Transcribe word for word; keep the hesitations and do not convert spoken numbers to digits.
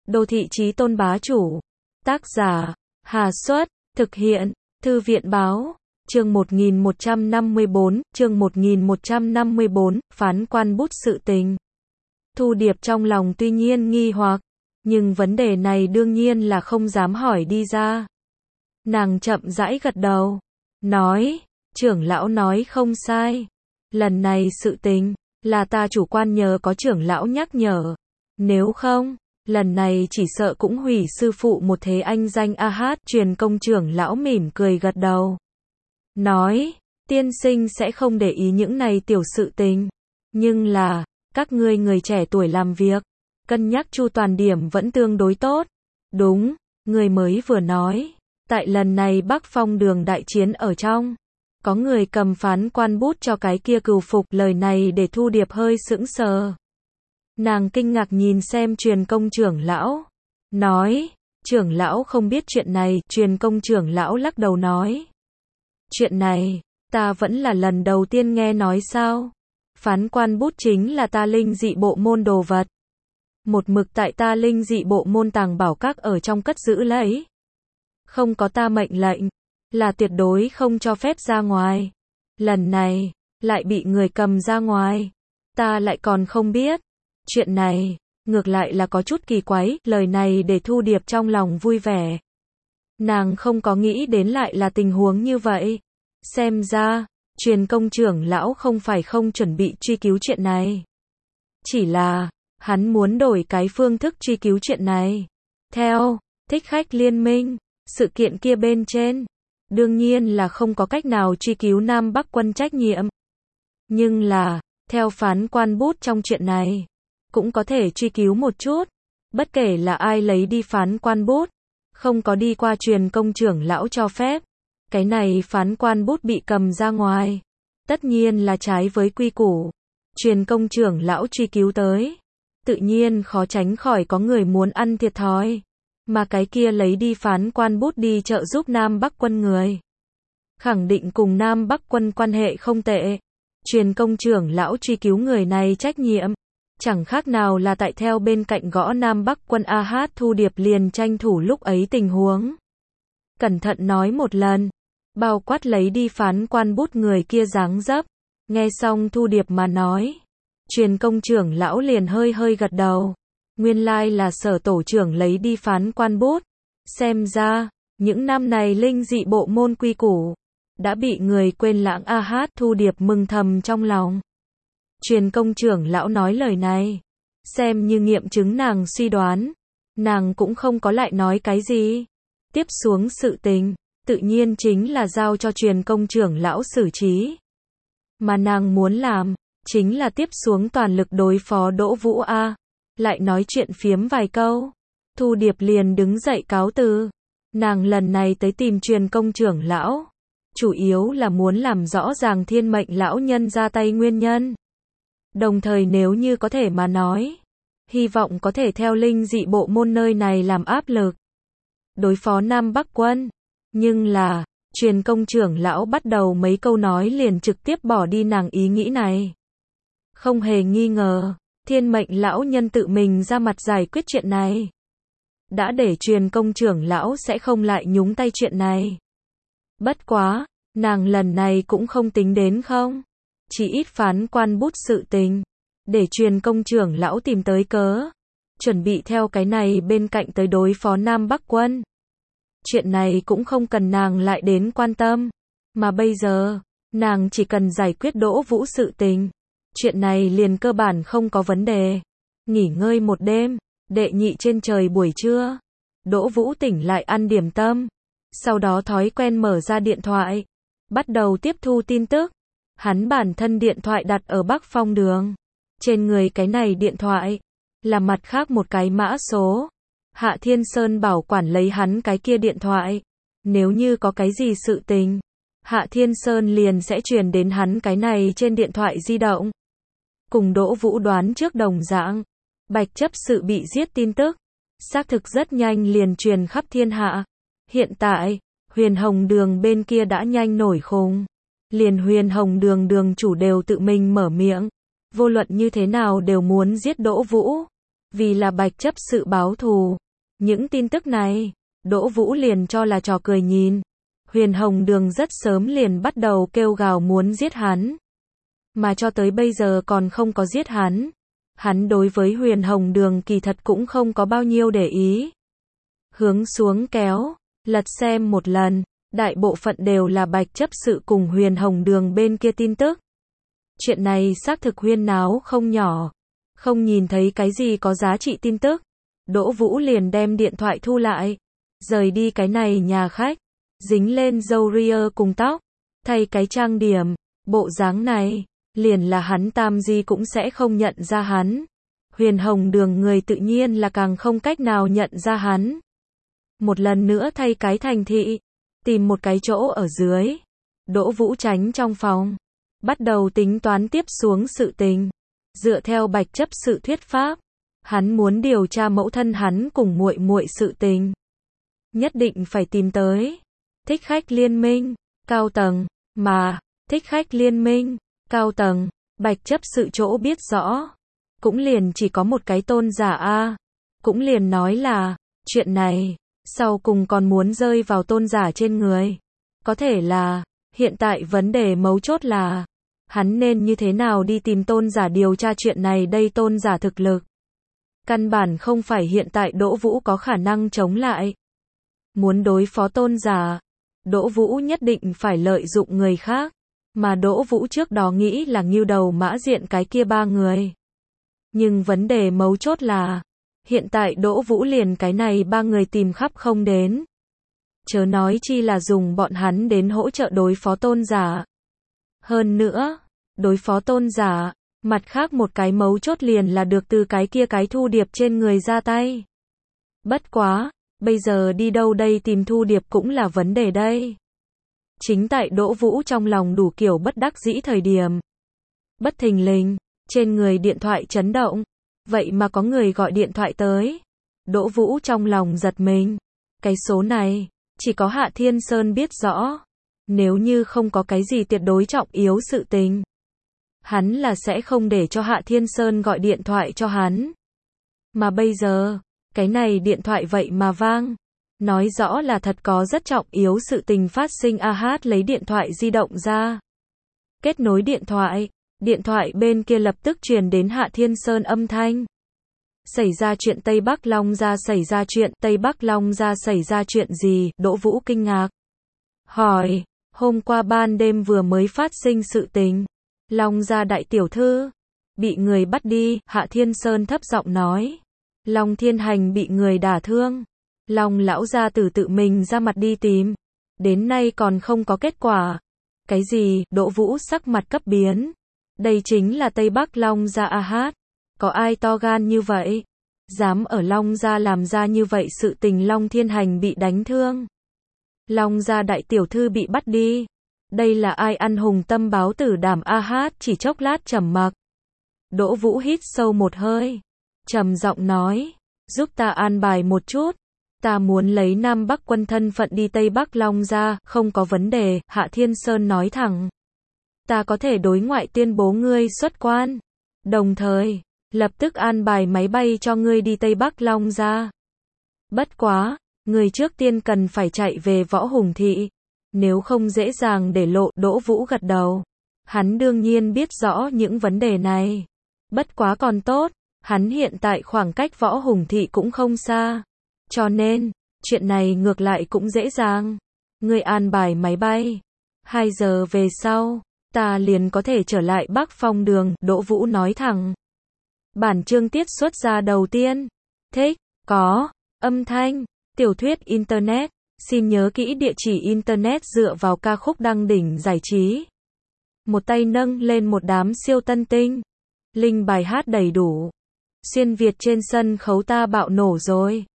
Đô thị chí tôn bá chủ. Tác giả, Hà Xuất, thực hiện, Thư viện báo. Chương một nghìn một trăm năm mươi bốn, chương một nghìn một trăm năm mươi bốn, phán quan bút sự tình. Thu Điệp trong lòng tuy nhiên nghi hoặc, nhưng vấn đề này đương nhiên là không dám hỏi đi ra. Nàng chậm rãi gật đầu, nói, trưởng lão nói không sai. Lần này sự tình, là ta chủ quan nhờ có trưởng lão nhắc nhở. Nếu không, lần này chỉ sợ cũng hủy sư phụ một thế anh danh a hát. Truyền công trưởng lão mỉm cười gật đầu. Nói, tiên sinh sẽ không để ý những này tiểu sự tình. Nhưng là, các ngươi người trẻ tuổi làm việc, cân nhắc chu toàn điểm vẫn tương đối tốt. Đúng, người mới vừa nói, tại lần này Bắc Phong đường đại chiến ở trong, có người cầm phán quan bút cho cái kia cừu phục. Lời này để Thu Điệp hơi sững sờ. Nàng kinh ngạc nhìn xem truyền công trưởng lão. Nói, trưởng lão không biết chuyện này. Truyền công trưởng lão lắc đầu nói. Chuyện này, ta vẫn là lần đầu tiên nghe nói sao. Phán quan bút chính là ta linh dị bộ môn đồ vật. Một mực tại ta linh dị bộ môn tàng bảo các ở trong cất giữ lấy. Không có ta mệnh lệnh, là tuyệt đối không cho phép ra ngoài. Lần này, lại bị người cầm ra ngoài. Ta lại còn không biết. Chuyện này, ngược lại là có chút kỳ quái. Lời này để Thu Điệp trong lòng vui vẻ. Nàng không có nghĩ đến lại là tình huống như vậy. Xem ra, truyền công trưởng lão không phải không chuẩn bị truy cứu chuyện này. Chỉ là, hắn muốn đổi cái phương thức truy cứu chuyện này. Theo, thích khách liên minh, sự kiện kia bên trên, đương nhiên là không có cách nào truy cứu Nam Bắc quân trách nhiệm. Nhưng là, theo phán quan bút trong chuyện này, cũng có thể truy cứu một chút. Bất kể là ai lấy đi phán quan bút, không có đi qua truyền công trưởng lão cho phép. Cái này phán quan bút bị cầm ra ngoài. Tất nhiên là trái với quy củ. Truyền công trưởng lão truy cứu tới. Tự nhiên khó tránh khỏi có người muốn ăn thiệt thòi. Mà cái kia lấy đi phán quan bút đi trợ giúp Nam Bắc quân người. Khẳng định cùng Nam Bắc quân quan hệ không tệ. Truyền công trưởng lão truy cứu người này trách nhiệm. Chẳng khác nào là tại theo bên cạnh gõ Nam Bắc quân a hát. Thu Điệp liền tranh thủ lúc ấy tình huống. Cẩn thận nói một lần. Bao quát lấy đi phán quan bút người kia dáng dấp. Nghe xong Thu Điệp mà nói. Truyền công trưởng lão liền hơi hơi gật đầu. Nguyên lai là Sở tổ trưởng lấy đi phán quan bút. Xem ra, những năm này linh dị bộ môn quy củ đã bị người quên lãng a hát. Thu Điệp mừng thầm trong lòng. Truyền công trưởng lão nói lời này, xem như nghiệm chứng nàng suy đoán. Nàng cũng không có lại nói cái gì. Tiếp xuống sự tình, tự nhiên chính là giao cho truyền công trưởng lão xử trí. Mà nàng muốn làm, chính là tiếp xuống toàn lực đối phó Đỗ Vũ A. Lại nói chuyện phiếm vài câu. Thu Điệp liền đứng dậy cáo từ. Nàng lần này tới tìm truyền công trưởng lão, chủ yếu là muốn làm rõ ràng thiên mệnh lão nhân ra tay nguyên nhân. Đồng thời nếu như có thể mà nói, hy vọng có thể theo linh dị bộ môn nơi này làm áp lực. Đối phó Nam Bắc quân. Nhưng là, truyền công trưởng lão bắt đầu mấy câu nói liền trực tiếp bỏ đi nàng ý nghĩ này. Không hề nghi ngờ, thiên mệnh lão nhân tự mình ra mặt giải quyết chuyện này. Đã để truyền công trưởng lão sẽ không lại nhúng tay chuyện này. Bất quá, nàng lần này cũng không tính đến không. Chỉ ít phán quan bút sự tình. Để truyền công trưởng lão tìm tới cớ. Chuẩn bị theo cái này bên cạnh tới đối phó Nam Bắc quân. Chuyện này cũng không cần nàng lại đến quan tâm. Mà bây giờ, nàng chỉ cần giải quyết Đỗ Vũ sự tình. Chuyện này liền cơ bản không có vấn đề. Nghỉ ngơi một đêm, đệ nhị trên trời buổi trưa. Đỗ Vũ tỉnh lại ăn điểm tâm. Sau đó thói quen mở ra điện thoại. Bắt đầu tiếp thu tin tức. Hắn bản thân điện thoại đặt ở Bắc Phong đường. Trên người cái này điện thoại, là mặt khác một cái mã số. Hạ Thiên Sơn bảo quản lấy hắn cái kia điện thoại. Nếu như có cái gì sự tình, Hạ Thiên Sơn liền sẽ truyền đến hắn cái này trên điện thoại di động. Cùng Đỗ Vũ đoán trước đồng dạng. Bạch chấp sự bị giết tin tức. Xác thực rất nhanh liền truyền khắp thiên hạ. Hiện tại, Huyền Hồng Đường bên kia đã nhanh nổi khùng. Liền Huyền Hồng Đường đường chủ đều tự mình mở miệng. Vô luận như thế nào đều muốn giết Đỗ Vũ. Vì là Bạch chấp sự báo thù. Những tin tức này, Đỗ Vũ liền cho là trò cười nhìn. Huyền Hồng Đường rất sớm liền bắt đầu kêu gào muốn giết hắn. Mà cho tới bây giờ còn không có giết hắn. Hắn đối với Huyền Hồng Đường kỳ thật cũng không có bao nhiêu để ý. Hướng xuống kéo, lật xem một lần, đại bộ phận đều là Bạch chấp sự cùng Huyền Hồng Đường bên kia tin tức. Chuyện này xác thực huyên náo không nhỏ. Không nhìn thấy cái gì có giá trị tin tức. Đỗ Vũ liền đem điện thoại thu lại. Rời đi cái này nhà khách. Dính lên râu ria cùng tóc. Thay cái trang điểm. Bộ dáng này. Liền là hắn tam di cũng sẽ không nhận ra hắn. Huyền Hồng Đường người tự nhiên là càng không cách nào nhận ra hắn. Một lần nữa thay cái thành thị. Tìm một cái chỗ ở dưới. Đỗ Vũ tránh trong phòng. Bắt đầu tính toán tiếp xuống sự tình. Dựa theo Bạch chấp sự thuyết pháp, hắn muốn điều tra mẫu thân hắn cùng muội muội sự tình. Nhất định phải tìm tới Thích Khách Liên Minh, cao tầng, mà Thích Khách Liên Minh, cao tầng, Bạch chấp sự chỗ biết rõ. Cũng liền chỉ có một cái tôn giả a. Cũng liền nói là, chuyện này, sau cùng còn muốn rơi vào tôn giả trên người. Có thể là, hiện tại vấn đề mấu chốt là, hắn nên như thế nào đi tìm tôn giả điều tra chuyện này đây tôn giả thực lực. Căn bản không phải hiện tại Đỗ Vũ có khả năng chống lại. Muốn đối phó tôn giả, Đỗ Vũ nhất định phải lợi dụng người khác. Mà Đỗ Vũ trước đó nghĩ là Ngưu Đầu Mã Diện cái kia ba người. Nhưng vấn đề mấu chốt là, hiện tại Đỗ Vũ liền cái này ba người tìm khắp không đến. Chớ nói chi là dùng bọn hắn đến hỗ trợ đối phó tôn giả. Hơn nữa, đối phó tôn giả, mặt khác một cái mấu chốt liền là được từ cái kia cái Thu Điệp trên người ra tay. Bất quá, bây giờ đi đâu đây tìm Thu Điệp cũng là vấn đề đây. Chính tại Đỗ Vũ trong lòng đủ kiểu bất đắc dĩ thời điểm. Bất thình lình, trên người điện thoại chấn động. Vậy mà có người gọi điện thoại tới. Đỗ Vũ trong lòng giật mình. Cái số này, chỉ có Hạ Thiên Sơn biết rõ. Nếu như không có cái gì tuyệt đối trọng yếu sự tình, hắn là sẽ không để cho Hạ Thiên Sơn gọi điện thoại cho hắn. Mà bây giờ, cái này điện thoại vậy mà vang. Nói rõ là thật có rất trọng yếu sự tình phát sinh. A Hát lấy điện thoại di động ra. Kết nối điện thoại. Điện thoại bên kia lập tức truyền đến Hạ Thiên Sơn âm thanh. Xảy ra chuyện Tây Bắc Long Gia xảy ra chuyện Tây Bắc Long Gia xảy ra chuyện gì? Đỗ Vũ kinh ngạc. Hỏi, hôm qua ban đêm vừa mới phát sinh sự tình. Long Gia đại tiểu thư bị người bắt đi. Hạ Thiên Sơn thấp giọng nói. Long Thiên Hành bị người đả thương. Long lão gia tử tự mình ra mặt đi tìm. Đến nay còn không có kết quả. Cái gì? Đỗ Vũ sắc mặt cấp biến. Đây chính là Tây Bắc Long Gia. A Hát. Có ai to gan như vậy? Dám ở Long Gia làm ra như vậy sự tình. Long Thiên Hành bị đánh thương. Long Gia đại tiểu thư bị bắt đi. Đây là ai ăn hùng tâm báo tử đảm? A Hát chỉ chốc lát trầm mặc. Đỗ Vũ hít sâu một hơi. Trầm giọng nói. Giúp ta an bài một chút. Ta muốn lấy Nam Bắc quân thân phận đi Tây Bắc Long Gia. Không có vấn đề. Hạ Thiên Sơn nói thẳng. Ta có thể đối ngoại tuyên bố ngươi xuất quan. Đồng thời, lập tức an bài máy bay cho ngươi đi Tây Bắc Long Gia. Bất quá, ngươi trước tiên cần phải chạy về Võ Hùng Thị. Nếu không dễ dàng để lộ. Đỗ Vũ gật đầu. Hắn đương nhiên biết rõ những vấn đề này. Bất quá còn tốt, hắn hiện tại khoảng cách Võ Hùng Thị cũng không xa. Cho nên, chuyện này ngược lại cũng dễ dàng. Ngươi an bài máy bay. Hai giờ về sau, ta liền có thể trở lại Bắc Phong Đường. Đỗ Vũ nói thẳng. Bản chương tiết xuất ra đầu tiên. Thích, có, âm thanh, tiểu thuyết Internet. Xin nhớ kỹ địa chỉ Internet dựa vào ca khúc đăng đỉnh giải trí. Một tay nâng lên một đám siêu tân tinh. Linh bài hát đầy đủ. Xuyên Việt trên sân khấu ta bạo nổ rồi.